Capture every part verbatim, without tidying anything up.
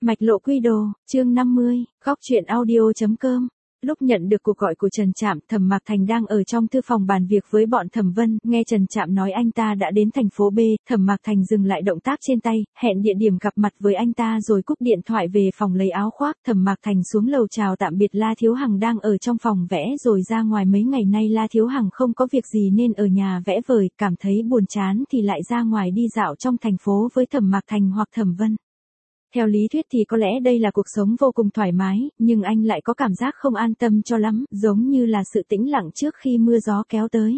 Mạch lộ quy đồ, chương năm mươi, góc truyện audio.com. Lúc nhận được cuộc gọi của Trần Trạm, Thẩm Mạc Thành đang ở trong thư phòng bàn việc với bọn Thẩm Vân, nghe Trần Trạm nói anh ta đã đến thành phố B, Thẩm Mạc Thành dừng lại động tác trên tay, hẹn địa điểm gặp mặt với anh ta rồi cúp điện thoại về phòng lấy áo khoác. Thẩm Mạc Thành xuống lầu chào tạm biệt La Thiếu Hằng đang ở trong phòng vẽ rồi ra ngoài. Mấy ngày nay La Thiếu Hằng không có việc gì nên ở nhà vẽ vời, cảm thấy buồn chán thì lại ra ngoài đi dạo trong thành phố với Thẩm Mạc Thành hoặc Thẩm Vân. Theo lý thuyết thì có lẽ đây là cuộc sống vô cùng thoải mái, nhưng anh lại có cảm giác không an tâm cho lắm, giống như là sự tĩnh lặng trước khi mưa gió kéo tới.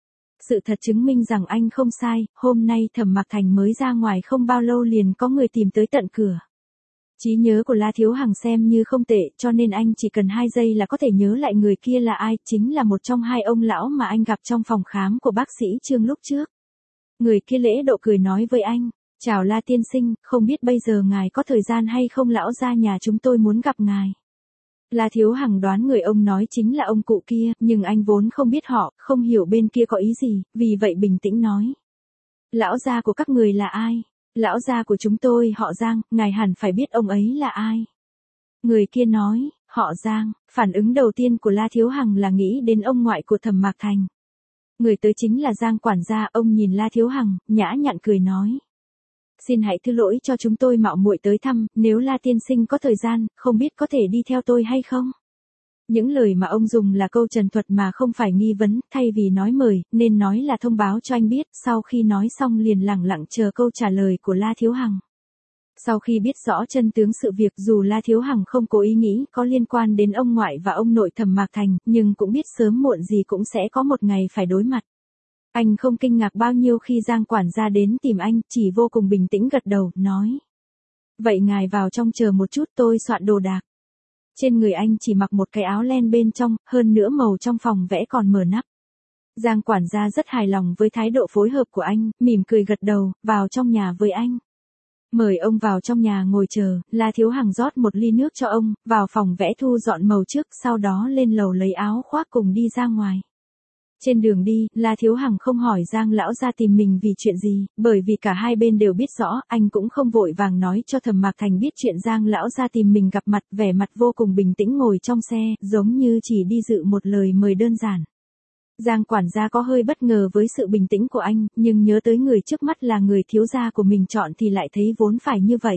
Sự thật chứng minh rằng anh không sai, hôm nay Thẩm Mạc Thành mới ra ngoài không bao lâu liền có người tìm tới tận cửa. Trí nhớ của La Thiếu Hằng xem như không tệ, cho nên anh chỉ cần hai giây là có thể nhớ lại người kia là ai, chính là một trong hai ông lão mà anh gặp trong phòng khám của bác sĩ Trương lúc trước. Người kia lễ độ cười nói với anh. Chào La tiên sinh, không biết bây giờ ngài có thời gian hay không, lão gia nhà chúng tôi muốn gặp ngài. La Thiếu Hằng đoán người ông nói chính là ông cụ kia, nhưng anh vốn không biết họ, không hiểu bên kia có ý gì, vì vậy bình tĩnh nói. Lão gia của các người là ai? Lão gia của chúng tôi họ Giang, ngài hẳn phải biết ông ấy là ai. Người kia nói, họ Giang. Phản ứng đầu tiên của La Thiếu Hằng là nghĩ đến ông ngoại của Thẩm Mạc Thành. Người tới chính là Giang quản gia. Ông nhìn La Thiếu Hằng, nhã nhặn cười nói. Xin hãy thứ lỗi cho chúng tôi mạo muội tới thăm, nếu La tiên sinh có thời gian, không biết có thể đi theo tôi hay không? Những lời mà ông dùng là câu trần thuật mà không phải nghi vấn, thay vì nói mời, nên nói là thông báo cho anh biết. Sau khi nói xong liền lẳng lặng chờ câu trả lời của La Thiếu Hằng. Sau khi biết rõ chân tướng sự việc, dù La Thiếu Hằng không cố ý nghĩ có liên quan đến ông ngoại và ông nội Thẩm Mạc Thành, nhưng cũng biết sớm muộn gì cũng sẽ có một ngày phải đối mặt. Anh không kinh ngạc bao nhiêu khi Giang quản gia đến tìm anh, chỉ vô cùng bình tĩnh gật đầu, nói. Vậy ngài vào trong chờ một chút, tôi soạn đồ đạc. Trên người anh chỉ mặc một cái áo len bên trong, hơn nữa màu trong phòng vẽ còn mở nắp. Giang quản gia rất hài lòng với thái độ phối hợp của anh, mỉm cười gật đầu, vào trong nhà với anh. Mời ông vào trong nhà ngồi chờ. La Thiếu Hằng rót một ly nước cho ông, vào phòng vẽ thu dọn màu trước, sau đó lên lầu lấy áo khoác cùng đi ra ngoài. Trên đường đi, La Thiếu Hằng không hỏi Giang lão gia tìm mình vì chuyện gì, bởi vì cả hai bên đều biết rõ, anh cũng không vội vàng nói cho Thẩm Mạc Thành biết chuyện Giang lão gia tìm mình gặp mặt, vẻ mặt vô cùng bình tĩnh ngồi trong xe, giống như chỉ đi dự một lời mời đơn giản. Giang quản gia có hơi bất ngờ với sự bình tĩnh của anh, nhưng nhớ tới người trước mắt là người thiếu gia của mình chọn thì lại thấy vốn phải như vậy.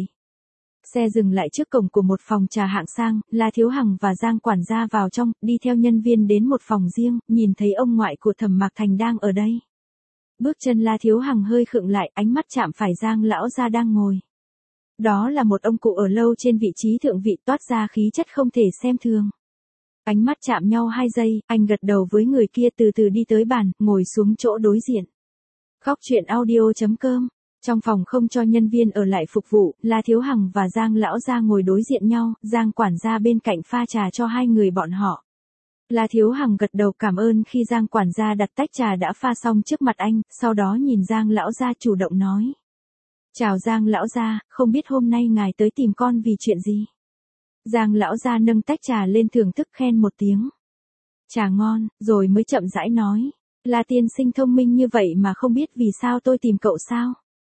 Xe dừng lại trước cổng của một phòng trà hạng sang, La Thiếu Hằng và Giang quản gia vào trong, đi theo nhân viên đến một phòng riêng, nhìn thấy ông ngoại của Thẩm Mạc Thành đang ở đây. Bước chân La Thiếu Hằng hơi khựng lại, ánh mắt chạm phải Giang lão gia đang ngồi. Đó là một ông cụ ở lâu trên vị trí thượng vị, toát ra khí chất không thể xem thường. Ánh mắt chạm nhau hai giây, anh gật đầu với người kia, từ từ đi tới bàn, ngồi xuống chỗ đối diện. Góc truyện audio.com. Trong phòng không cho nhân viên ở lại phục vụ, La Thiếu Hằng và Giang lão gia ngồi đối diện nhau, Giang quản gia bên cạnh pha trà cho hai người bọn họ. La Thiếu Hằng gật đầu cảm ơn khi Giang quản gia đặt tách trà đã pha xong trước mặt anh, sau đó nhìn Giang lão gia chủ động nói. Chào Giang lão gia, không biết hôm nay ngài tới tìm con vì chuyện gì? Giang lão gia nâng tách trà lên thưởng thức khen một tiếng. Trà ngon, rồi mới chậm rãi nói. La tiên sinh thông minh như vậy mà không biết vì sao tôi tìm cậu sao?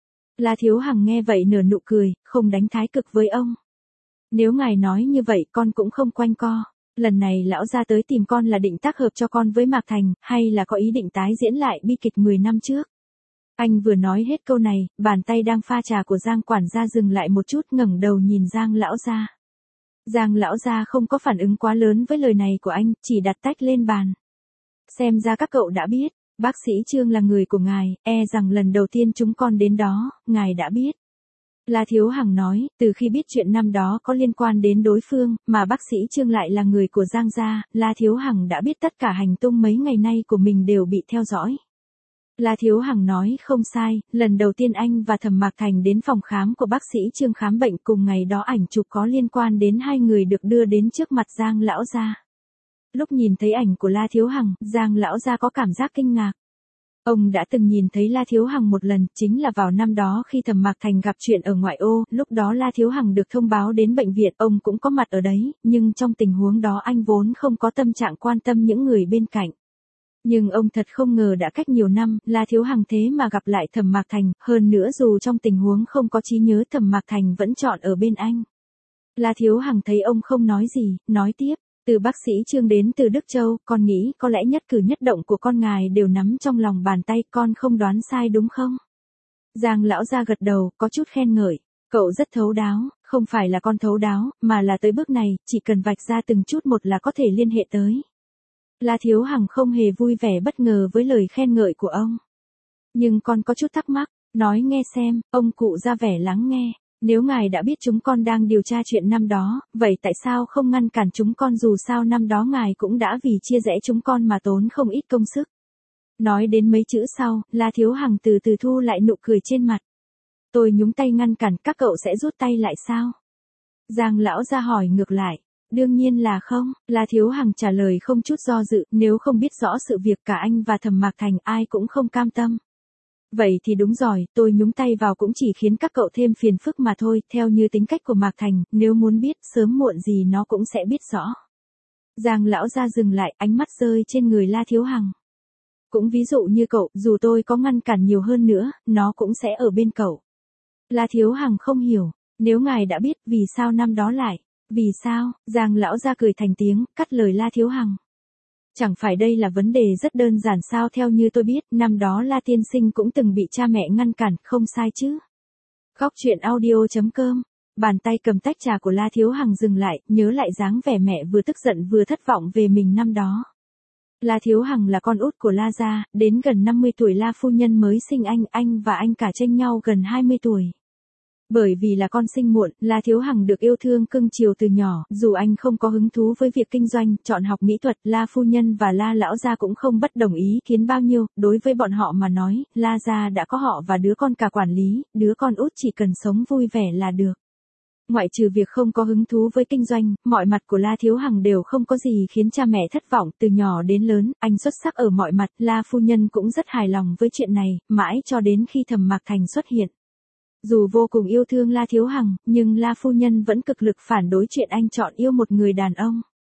La Thiếu Hằng nghe vậy nở nụ cười, không đánh thái cực với ông. Nếu ngài nói như vậy con cũng không quanh co. Lần này lão gia tới tìm con là định tác hợp cho con với Mạc Thành, hay là có ý định tái diễn lại bi kịch mười năm trước? Anh vừa nói hết câu này, bàn tay đang pha trà của Giang quản gia dừng lại một chút, ngẩng đầu nhìn Giang lão gia. Giang lão gia không có phản ứng quá lớn với lời này của anh, chỉ đặt tách lên bàn. Xem ra các cậu đã biết. Bác sĩ Trương là người của ngài, e rằng lần đầu tiên chúng con đến đó, ngài đã biết. La Thiếu Hằng nói, từ khi biết chuyện năm đó có liên quan đến đối phương, mà bác sĩ Trương lại là người của Giang gia, La Thiếu Hằng đã biết tất cả hành tung mấy ngày nay của mình đều bị theo dõi. La Thiếu Hằng nói không sai, lần đầu tiên anh và Thẩm Mạc Thành đến phòng khám của bác sĩ Trương khám bệnh, cùng ngày đó ảnh chụp có liên quan đến hai người được đưa đến trước mặt Giang lão gia. Lúc nhìn thấy ảnh của La Thiếu Hằng, Giang lão gia có cảm giác kinh ngạc. Ông đã từng nhìn thấy La Thiếu Hằng một lần, chính là vào năm đó khi Thẩm Mạc Thành gặp chuyện ở ngoại ô, lúc đó La Thiếu Hằng được thông báo đến bệnh viện, ông cũng có mặt ở đấy, nhưng trong tình huống đó anh vốn không có tâm trạng quan tâm những người bên cạnh. Nhưng ông thật không ngờ đã cách nhiều năm, La Thiếu Hằng thế mà gặp lại Thẩm Mạc Thành, hơn nữa dù trong tình huống không có trí nhớ Thẩm Mạc Thành vẫn chọn ở bên anh. La Thiếu Hằng thấy ông không nói gì, nói tiếp. Từ bác sĩ Trương đến từ Đức Châu, con nghĩ có lẽ nhất cử nhất động của con ngài đều nắm trong lòng bàn tay, con không đoán sai đúng không? Giang lão gia gật đầu, có chút khen ngợi. Cậu rất thấu đáo, không phải là con thấu đáo, mà là tới bước này, chỉ cần vạch ra từng chút một là có thể liên hệ tới. La Thiếu Hằng không hề vui vẻ bất ngờ với lời khen ngợi của ông. Nhưng con có chút thắc mắc, nói nghe xem, ông cụ ra vẻ lắng nghe. Nếu ngài đã biết chúng con đang điều tra chuyện năm đó, vậy tại sao không ngăn cản chúng con, dù sao năm đó ngài cũng đã vì chia rẽ chúng con mà tốn không ít công sức. Nói đến mấy chữ sau, La Thiếu Hằng từ từ thu lại nụ cười trên mặt. Tôi nhúng tay ngăn cản, các cậu sẽ rút tay lại sao? Giang lão ra hỏi ngược lại. Đương nhiên là không, La Thiếu Hằng trả lời không chút do dự, nếu không biết rõ sự việc cả anh và Thẩm Mạc Thành ai cũng không cam tâm. Vậy thì đúng rồi, tôi nhúng tay vào cũng chỉ khiến các cậu thêm phiền phức mà thôi, theo như tính cách của Mạc Thành, nếu muốn biết, sớm muộn gì nó cũng sẽ biết rõ. Giang lão ra dừng lại, ánh mắt rơi trên người La Thiếu Hằng. Cũng ví dụ như cậu, dù tôi có ngăn cản nhiều hơn nữa, nó cũng sẽ ở bên cậu. La Thiếu Hằng không hiểu, nếu ngài đã biết, vì sao năm đó lại, vì sao, Giang lão ra cười thành tiếng, cắt lời La Thiếu Hằng. Chẳng phải đây là vấn đề rất đơn giản sao, theo như tôi biết, năm đó La tiên sinh cũng từng bị cha mẹ ngăn cản, không sai chứ. Góc truyện audio chấm com, bàn tay cầm tách trà của La Thiếu Hằng dừng lại, nhớ lại dáng vẻ mẹ vừa tức giận vừa thất vọng về mình năm đó. La Thiếu Hằng là con út của La gia, đến gần năm mươi tuổi La phu nhân mới sinh anh, anh và anh cả chênh nhau gần hai mươi tuổi. Bởi vì là con sinh muộn, La Thiếu Hằng được yêu thương cưng chiều từ nhỏ, dù anh không có hứng thú với việc kinh doanh, chọn học mỹ thuật, La phu nhân và La lão gia cũng không bất đồng ý kiến bao nhiêu, đối với bọn họ mà nói, La gia đã có họ và đứa con cả quản lý, đứa con út chỉ cần sống vui vẻ là được. Ngoại trừ việc không có hứng thú với kinh doanh, mọi mặt của La Thiếu Hằng đều không có gì khiến cha mẹ thất vọng, từ nhỏ đến lớn, anh xuất sắc ở mọi mặt, La phu nhân cũng rất hài lòng với chuyện này, mãi cho đến khi Thẩm Mạc Thành xuất hiện. Dù vô cùng yêu thương La Thiếu Hằng, nhưng La phu nhân vẫn cực lực phản đối chuyện anh chọn yêu một người đàn ông.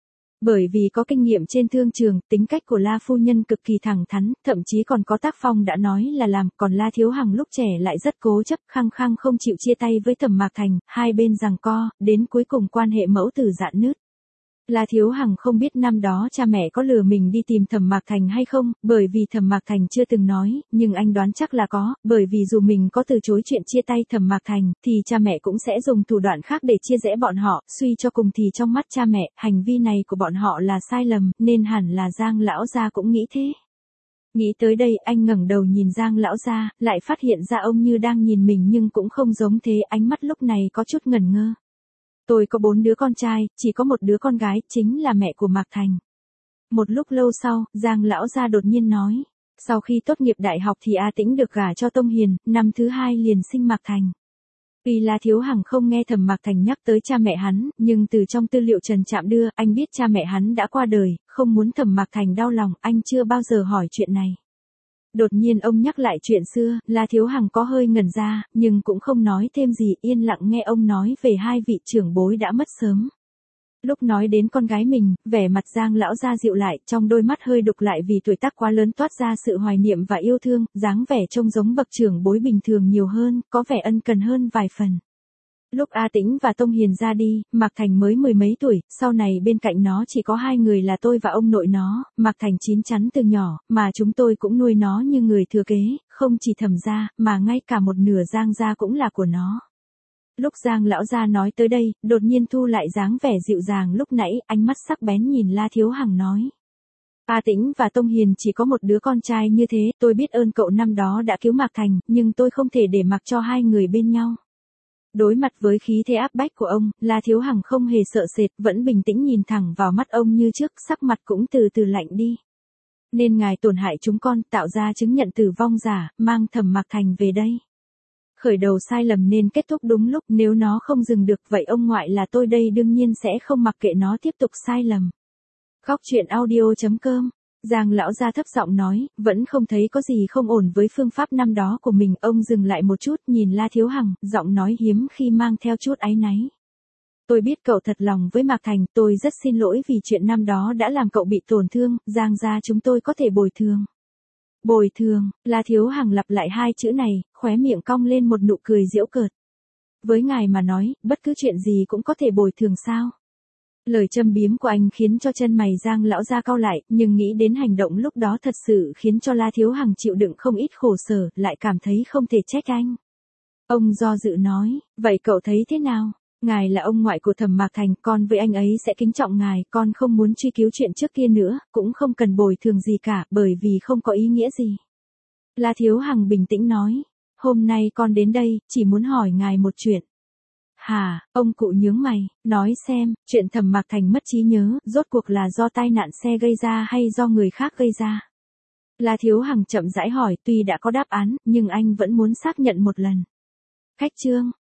Bởi vì có kinh nghiệm trên thương trường, tính cách của La phu nhân cực kỳ thẳng thắn, thậm chí còn có tác phong đã nói là làm, còn La Thiếu Hằng lúc trẻ lại rất cố chấp, khăng khăng không chịu chia tay với Thẩm Mạc Thành, hai bên giằng co, đến cuối cùng quan hệ mẫu tử rạn nứt. La Thiếu Hằng không biết năm đó cha mẹ có lừa mình đi tìm Thẩm Mạc Thành hay không, bởi vì Thẩm Mạc Thành chưa từng nói, nhưng anh đoán chắc là có, bởi vì dù mình có từ chối chuyện chia tay Thẩm Mạc Thành, thì cha mẹ cũng sẽ dùng thủ đoạn khác để chia rẽ bọn họ, suy cho cùng thì trong mắt cha mẹ, hành vi này của bọn họ là sai lầm, nên hẳn là Giang lão gia cũng nghĩ thế. Nghĩ tới đây, anh ngẩng đầu nhìn Giang lão gia, lại phát hiện ra ông như đang nhìn mình nhưng cũng không giống thế, ánh mắt lúc này có chút ngẩn ngơ. Tôi có bốn đứa con trai, chỉ có một đứa con gái, chính là mẹ của Mạc Thành. Một lúc lâu sau, Giang lão gia đột nhiên nói. Sau khi tốt nghiệp đại học thì A Tĩnh được gả cho Tông Hiền, năm thứ hai liền sinh Mạc Thành. Vì La Thiếu Hằng không nghe Thẩm Mạc Thành nhắc tới cha mẹ hắn, nhưng từ trong tư liệu Trần Trạm đưa, anh biết cha mẹ hắn đã qua đời, không muốn Thẩm Mạc Thành đau lòng, anh chưa bao giờ hỏi chuyện này. Đột nhiên ông nhắc lại chuyện xưa, La Thiếu Hằng có hơi ngẩn ra, nhưng cũng không nói thêm gì, yên lặng nghe ông nói về hai vị trưởng bối đã mất sớm. Lúc nói đến con gái mình, vẻ mặt Giang lão gia dịu lại, trong đôi mắt hơi đục lại vì tuổi tác quá lớn toát ra sự hoài niệm và yêu thương, dáng vẻ trông giống bậc trưởng bối bình thường nhiều hơn, có vẻ ân cần hơn vài phần. Lúc A Tĩnh và Tông Hiền ra đi, Mạc Thành mới mười mấy tuổi, sau này bên cạnh nó chỉ có hai người là tôi và ông nội nó, Mạc Thành chín chắn từ nhỏ, mà chúng tôi cũng nuôi nó như người thừa kế, không chỉ Thẩm gia, mà ngay cả một nửa Giang gia cũng là của nó. Lúc Giang lão gia nói tới đây, đột nhiên thu lại dáng vẻ dịu dàng lúc nãy, ánh mắt sắc bén nhìn La Thiếu Hằng nói. A Tĩnh và Tông Hiền chỉ có một đứa con trai như thế, tôi biết ơn cậu năm đó đã cứu Mạc Thành, nhưng tôi không thể để mặc cho hai người bên nhau. Đối mặt với khí thế áp bách của ông, La Thiếu Hằng không hề sợ sệt, vẫn bình tĩnh nhìn thẳng vào mắt ông như trước, sắc mặt cũng từ từ lạnh đi. Nên ngài tổn hại chúng con, tạo ra chứng nhận tử vong giả, mang Thẩm Mạc Thành về đây. Khởi đầu sai lầm nên kết thúc đúng lúc, nếu nó không dừng được vậy ông ngoại là tôi đây đương nhiên sẽ không mặc kệ nó tiếp tục sai lầm. Góc truyện audio chấm com, Giang lão gia thấp giọng nói, vẫn không thấy có gì không ổn với phương pháp năm đó của mình, ông dừng lại một chút nhìn La Thiếu Hằng, giọng nói hiếm khi mang theo chút áy náy. Tôi biết cậu thật lòng với Mạc Thành, tôi rất xin lỗi vì chuyện năm đó đã làm cậu bị tổn thương, Giang gia chúng tôi có thể bồi thường. Bồi thường, La Thiếu Hằng lặp lại hai chữ này, khóe miệng cong lên một nụ cười giễu cợt. với ngài mà nói, bất cứ chuyện gì cũng có thể bồi thường sao? Lời châm biếm của anh khiến cho chân mày Giang lão gia cau lại, nhưng nghĩ đến hành động lúc đó thật sự khiến cho La Thiếu Hằng chịu đựng không ít khổ sở, lại cảm thấy không thể trách anh. Ông do dự nói, vậy cậu thấy thế nào? Ngài là ông ngoại của Thẩm Mạc Thành, con với anh ấy sẽ kính trọng ngài, con không muốn truy cứu chuyện trước kia nữa, cũng không cần bồi thường gì cả, bởi vì không có ý nghĩa gì. La Thiếu Hằng bình tĩnh nói, hôm nay con đến đây, chỉ muốn hỏi ngài một chuyện. Hả, ông cụ nhướng mày, nói xem, chuyện Thẩm Mạc Thành mất trí nhớ, rốt cuộc là do tai nạn xe gây ra hay do người khác gây ra? La Thiếu Hằng chậm rãi hỏi, tuy đã có đáp án, nhưng anh vẫn muốn xác nhận một lần. Khách trương,